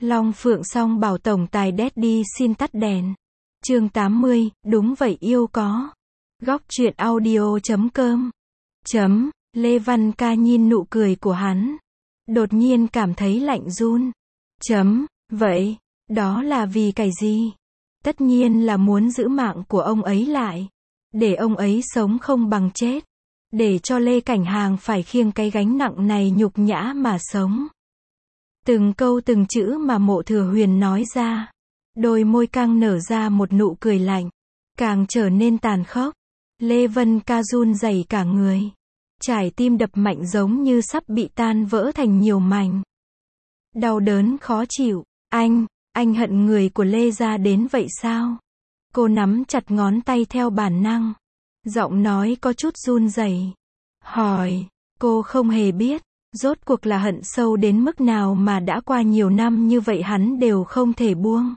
Long Phượng Song bảo tổng tài Daddy xin tắt đèn. Chương 80, đúng vậy yêu có. Góc truyện audio.com. Lê Văn Ca nhìn nụ cười của hắn. Đột nhiên cảm thấy lạnh run. Vậy, đó là vì cái gì? Tất nhiên là muốn giữ mạng của ông ấy lại. Để ông ấy sống không bằng chết. Để cho Lê Cảnh Hàng phải khiêng cái gánh nặng này nhục nhã mà sống. Từng câu từng chữ mà Mộ Thừa Huyền nói ra. Đôi môi căng nở ra một nụ cười lạnh. Càng trở nên tàn khốc. Lê Vân Ca run rẩy cả người. Trái tim đập mạnh giống như sắp bị tan vỡ thành nhiều mảnh. Đau đớn khó chịu. Anh hận người của Lê gia đến vậy sao? Cô nắm chặt ngón tay theo bản năng. Giọng nói có chút run rẩy. Hỏi, cô không hề biết, rốt cuộc là hận sâu đến mức nào mà đã qua nhiều năm như vậy hắn đều không thể buông.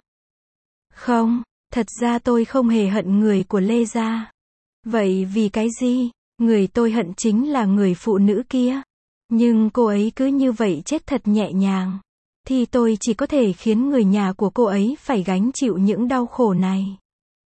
Không, thật ra tôi không hề hận người của Lê gia. Vậy vì cái gì? Người tôi hận chính là người phụ nữ kia. Nhưng cô ấy cứ như vậy chết thật nhẹ nhàng. Thì tôi chỉ có thể khiến người nhà của cô ấy phải gánh chịu những đau khổ này.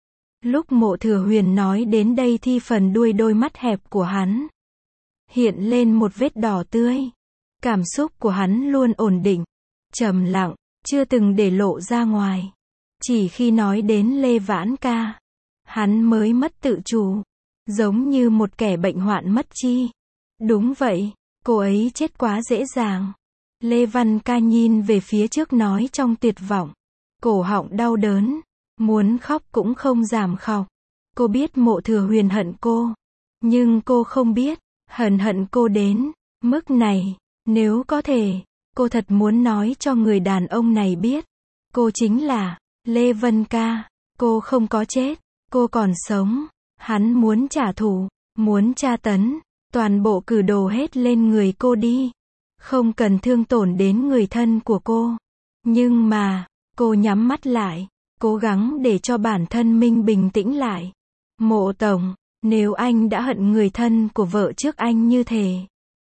Lúc Mộ Thừa Huyền nói đến đây thì phần đuôi đôi mắt hẹp của hắn hiện lên một vết đỏ tươi. Cảm xúc của hắn luôn ổn định, trầm lặng, chưa từng để lộ ra ngoài. Chỉ khi nói đến Lê Vãn Ca, hắn mới mất tự chủ, giống như một kẻ bệnh hoạn mất chi. Đúng vậy, cô ấy chết quá dễ dàng. Lê Văn Ca nhìn về phía trước nói trong tuyệt vọng. Cổ họng đau đớn, muốn khóc cũng không dám khóc. Cô biết Mộ Thừa Huyền hận cô, nhưng cô không biết, hận cô đến mức này. Nếu có thể, cô thật muốn nói cho người đàn ông này biết. Cô chính là Lê Vân Ca. Cô không có chết, cô còn sống. Hắn muốn trả thù, muốn tra tấn, toàn bộ cử đồ hết lên người cô đi. Không cần thương tổn đến người thân của cô. Nhưng mà, cô nhắm mắt lại, cố gắng để cho bản thân mình bình tĩnh lại. Mộ tổng, nếu anh đã hận người thân của vợ trước anh như thế,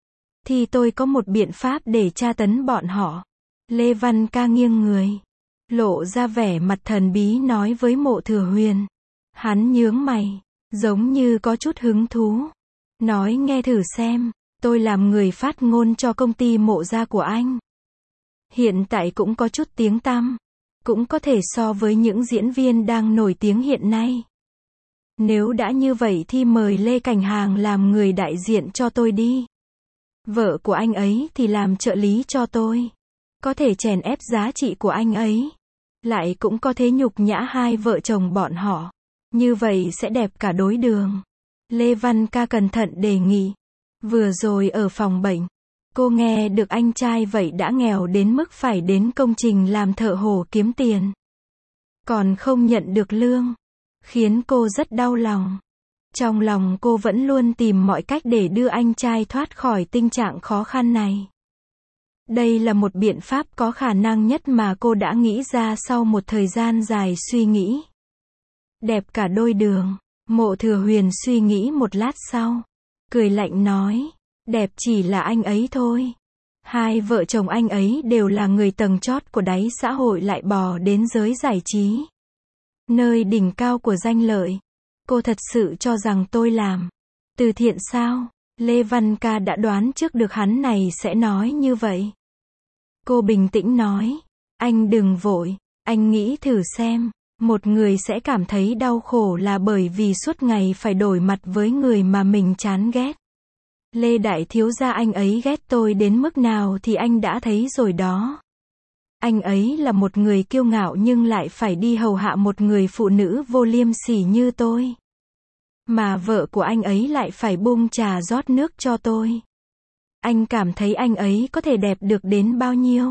thì tôi có một biện pháp để tra tấn bọn họ. Lê Văn Ca nghiêng người, lộ ra vẻ mặt thần bí nói với Mộ Thừa Huyền. Hắn nhướng mày, giống như có chút hứng thú. Nói nghe thử xem, tôi làm người phát ngôn cho công ty Mộ gia của anh. Hiện tại cũng có chút tiếng tăm. Cũng có thể so với những diễn viên đang nổi tiếng hiện nay. Nếu đã như vậy thì mời Lê Cảnh Hàng làm người đại diện cho tôi đi. Vợ của anh ấy thì làm trợ lý cho tôi. Có thể chèn ép giá trị của anh ấy. Lại cũng có thể nhục nhã hai vợ chồng bọn họ. Như vậy sẽ đẹp cả đối đường. Lê Văn Ca cẩn thận đề nghị. Vừa rồi ở phòng bệnh, cô nghe được anh trai vậy đã nghèo đến mức phải đến công trình làm thợ hồ kiếm tiền. Còn không nhận được lương. Khiến cô rất đau lòng. Trong lòng cô vẫn luôn tìm mọi cách để đưa anh trai thoát khỏi tình trạng khó khăn này. Đây là một biện pháp có khả năng nhất mà cô đã nghĩ ra sau một thời gian dài suy nghĩ. Đẹp cả đôi đường. Mộ Thừa Huyền suy nghĩ một lát sau. Cười lạnh nói. Đẹp chỉ là anh ấy thôi. Hai vợ chồng anh ấy đều là người tầng chót của đáy xã hội lại bò đến giới giải trí. Nơi đỉnh cao của danh lợi. Cô thật sự cho rằng tôi làm từ thiện sao? Lê Văn Ca đã đoán trước được hắn này sẽ nói như vậy. Cô bình tĩnh nói. Anh đừng vội. Anh nghĩ thử xem. Một người sẽ cảm thấy đau khổ là bởi vì suốt ngày phải đổi mặt với người mà mình chán ghét. Lê Đại Thiếu gia anh ấy ghét tôi đến mức nào thì anh đã thấy rồi đó. Anh ấy là một người kiêu ngạo nhưng lại phải đi hầu hạ một người phụ nữ vô liêm sỉ như tôi. Mà vợ của anh ấy lại phải bưng trà rót nước cho tôi. Anh cảm thấy anh ấy có thể đẹp được đến bao nhiêu?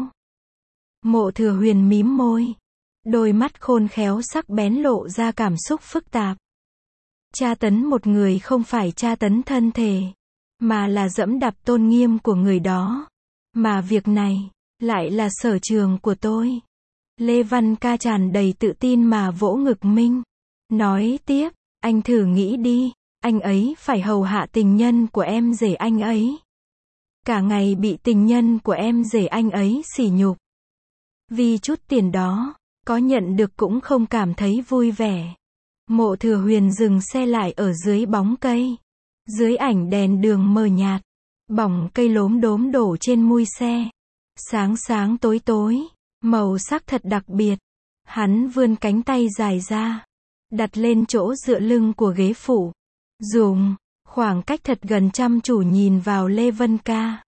Mộ Thừa Huyền mím môi. Đôi mắt khôn khéo sắc bén lộ ra cảm xúc phức tạp. Tra tấn một người không phải tra tấn thân thể, mà là dẫm đạp tôn nghiêm của người đó. Mà việc này lại là sở trường của tôi. Lê Văn Ca tràn đầy tự tin mà vỗ ngực mình. Nói tiếp, anh thử nghĩ đi, anh ấy phải hầu hạ tình nhân của em rể anh ấy. Cả ngày bị tình nhân của em rể anh ấy sỉ nhục. Vì chút tiền đó, có nhận được cũng không cảm thấy vui vẻ. Mộ Thừa Huyền dừng xe lại ở dưới bóng cây. Dưới ảnh đèn đường mờ nhạt, bỏng cây lốm đốm đổ trên mui xe. Sáng sáng tối tối, màu sắc thật đặc biệt. Hắn vươn cánh tay dài ra, đặt lên chỗ dựa lưng của ghế phụ. Dùng khoảng cách thật gần chăm chú nhìn vào Lê Vân Ca.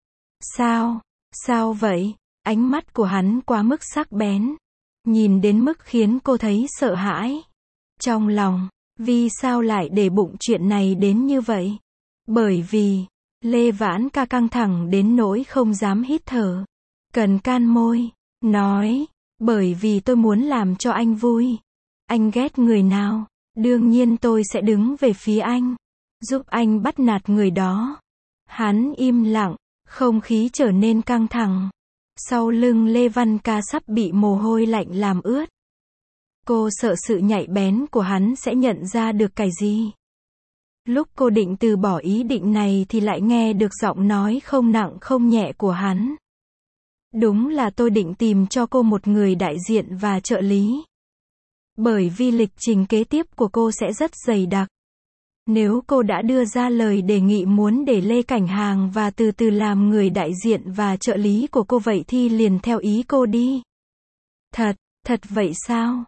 Sao vậy? Ánh mắt của hắn quá mức sắc bén. Nhìn đến mức khiến cô thấy sợ hãi. Trong lòng, vì sao lại để bụng chuyện này đến như vậy? Bởi vì, Lê Vãn Ca căng thẳng đến nỗi không dám hít thở. Cần can môi, nói, bởi vì tôi muốn làm cho anh vui. Anh ghét người nào, đương nhiên tôi sẽ đứng về phía anh, giúp anh bắt nạt người đó. Hắn im lặng, không khí trở nên căng thẳng. Sau lưng Lê Văn Ca sắp bị mồ hôi lạnh làm ướt. Cô sợ sự nhạy bén của hắn sẽ nhận ra được cái gì. Lúc cô định từ bỏ ý định này thì lại nghe được giọng nói không nặng không nhẹ của hắn. Đúng là tôi định tìm cho cô một người đại diện và trợ lý. Bởi vì lịch trình kế tiếp của cô sẽ rất dày đặc. Nếu cô đã đưa ra lời đề nghị muốn để Lê Cảnh Hàng và từ từ làm người đại diện và trợ lý của cô vậy thì liền theo ý cô đi. Thật vậy sao?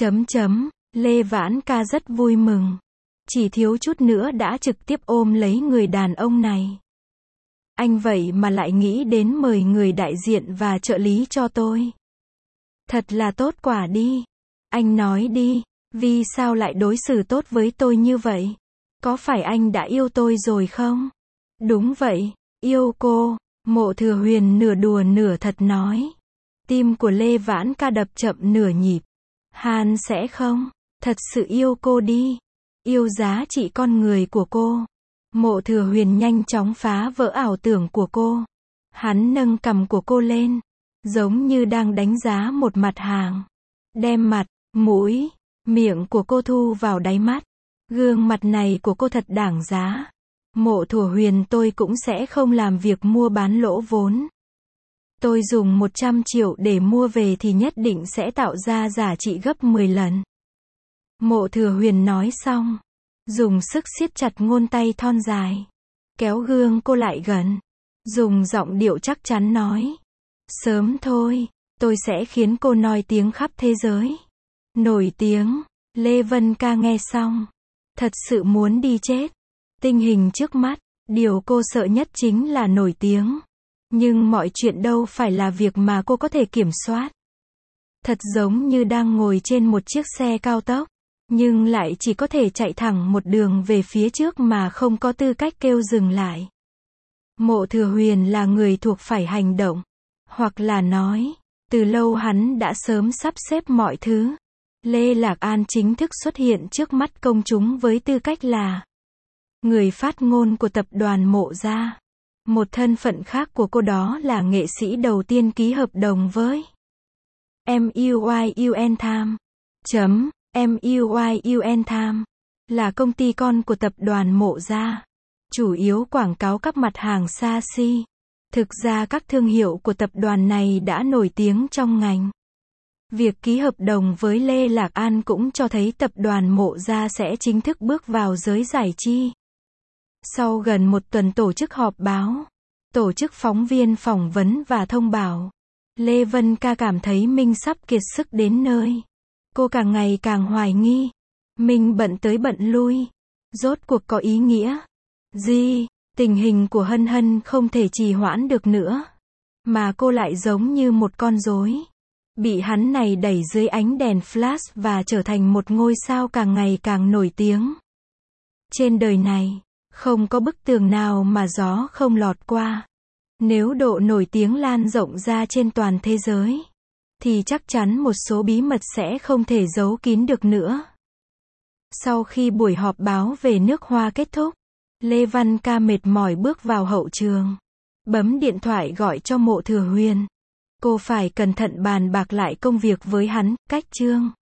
Lê Vãn Ca rất vui mừng. Chỉ thiếu chút nữa đã trực tiếp ôm lấy người đàn ông này. Anh vậy mà lại nghĩ đến mời người đại diện và trợ lý cho tôi. Thật là tốt quả đi. Anh nói đi, vì sao lại đối xử tốt với tôi như vậy? Có phải anh đã yêu tôi rồi không? Đúng vậy, yêu cô. Mộ Thừa Huyền nửa đùa nửa thật nói. Tim của Lê Vãn Ca đập chậm nửa nhịp. Hắn sẽ không, thật sự yêu cô đi. Yêu giá trị con người của cô. Mộ Thừa Huyền nhanh chóng phá vỡ ảo tưởng của cô. Hắn nâng cằm của cô lên, giống như đang đánh giá một mặt hàng. Đem mặt, mũi, miệng của cô thu vào đáy mắt. Gương mặt này của cô thật đáng giá. Mộ Thừa Huyền, tôi cũng sẽ không làm việc mua bán lỗ vốn. Tôi dùng 100 triệu để mua về thì nhất định sẽ tạo ra giá trị gấp 10 lần. Mộ Thừa Huyền nói xong, dùng sức siết chặt ngón tay thon dài, kéo gương cô lại gần, dùng giọng điệu chắc chắn nói. Sớm thôi, tôi sẽ khiến cô nổi tiếng khắp thế giới. Nổi tiếng, Lê Vân Ca nghe xong, thật sự muốn đi chết. Tình hình trước mắt, điều cô sợ nhất chính là nổi tiếng. Nhưng mọi chuyện đâu phải là việc mà cô có thể kiểm soát. Thật giống như đang ngồi trên một chiếc xe cao tốc, nhưng lại chỉ có thể chạy thẳng một đường về phía trước mà không có tư cách kêu dừng lại. Mộ Thừa Huyền là người thuộc phải hành động, hoặc là nói, từ lâu hắn đã sớm sắp xếp mọi thứ. Lê Lạc An chính thức xuất hiện trước mắt công chúng với tư cách là người phát ngôn của tập đoàn Mộ Gia. Một thân phận khác của cô đó là nghệ sĩ đầu tiên ký hợp đồng với MUYUN Time, là công ty con của tập đoàn Mộ Gia, chủ yếu quảng cáo các mặt hàng xa xỉ. Thực ra các thương hiệu của tập đoàn này đã nổi tiếng trong ngành. Việc ký hợp đồng với Lê Lạc An cũng cho thấy tập đoàn Mộ Gia sẽ chính thức bước vào giới giải trí. Sau gần một tuần tổ chức họp báo, tổ chức phóng viên phỏng vấn và thông báo, Lê Vân Ca cảm thấy mình sắp kiệt sức đến nơi. Cô càng ngày càng hoài nghi, mình bận tới bận lui, rốt cuộc có ý nghĩa gì? Tình hình của Hân Hân không thể trì hoãn được nữa, mà cô lại giống như một con rối, bị hắn này đẩy dưới ánh đèn flash và trở thành một ngôi sao càng ngày càng nổi tiếng. Trên đời này, không có bức tường nào mà gió không lọt qua. Nếu độ nổi tiếng lan rộng ra trên toàn thế giới, thì chắc chắn một số bí mật sẽ không thể giấu kín được nữa. Sau khi buổi họp báo về nước Hoa kết thúc, Lê Văn Ca mệt mỏi bước vào hậu trường, bấm điện thoại gọi cho Mộ Thừa Huyền. Cô phải cẩn thận bàn bạc lại công việc với hắn. Cách chương